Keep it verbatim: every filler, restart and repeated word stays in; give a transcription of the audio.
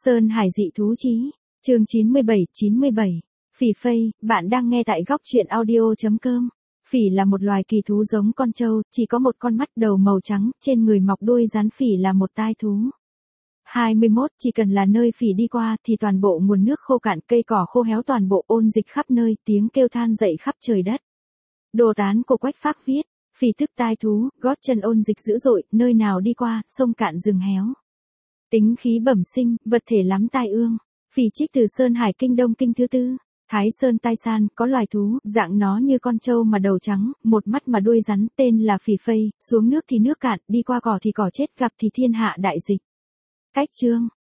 Sơn Hải dị thú chí, chương chín mươi bảy chín mươi bảy. Phỉ phây, bạn đang nghe tại góc truyện audio.com. Phỉ là một loài kỳ thú giống con trâu, chỉ có một con mắt, đầu màu trắng, trên người mọc đuôi rắn. Phỉ là một tai thú. hai mươi mốt. Chỉ cần là nơi phỉ đi qua thì toàn bộ nguồn nước khô cạn, cây cỏ khô héo, toàn bộ ôn dịch khắp nơi, tiếng kêu than dậy khắp trời đất. Đồ tán của Quách Phác viết, phỉ tức tai thú, gót chân ôn dịch dữ dội, nơi nào đi qua, sông cạn rừng héo. Tính khí bẩm sinh, vật thể lắm tai ương. Phỉ trích từ Sơn Hải Kinh Đông Kinh thứ tư. Thái Sơn Tai San, có loài thú, dạng nó như con trâu mà đầu trắng, một mắt mà đuôi rắn, tên là phỉ phây, xuống nước thì nước cạn, đi qua cỏ thì cỏ chết, gặp thì thiên hạ đại dịch. Cách chương,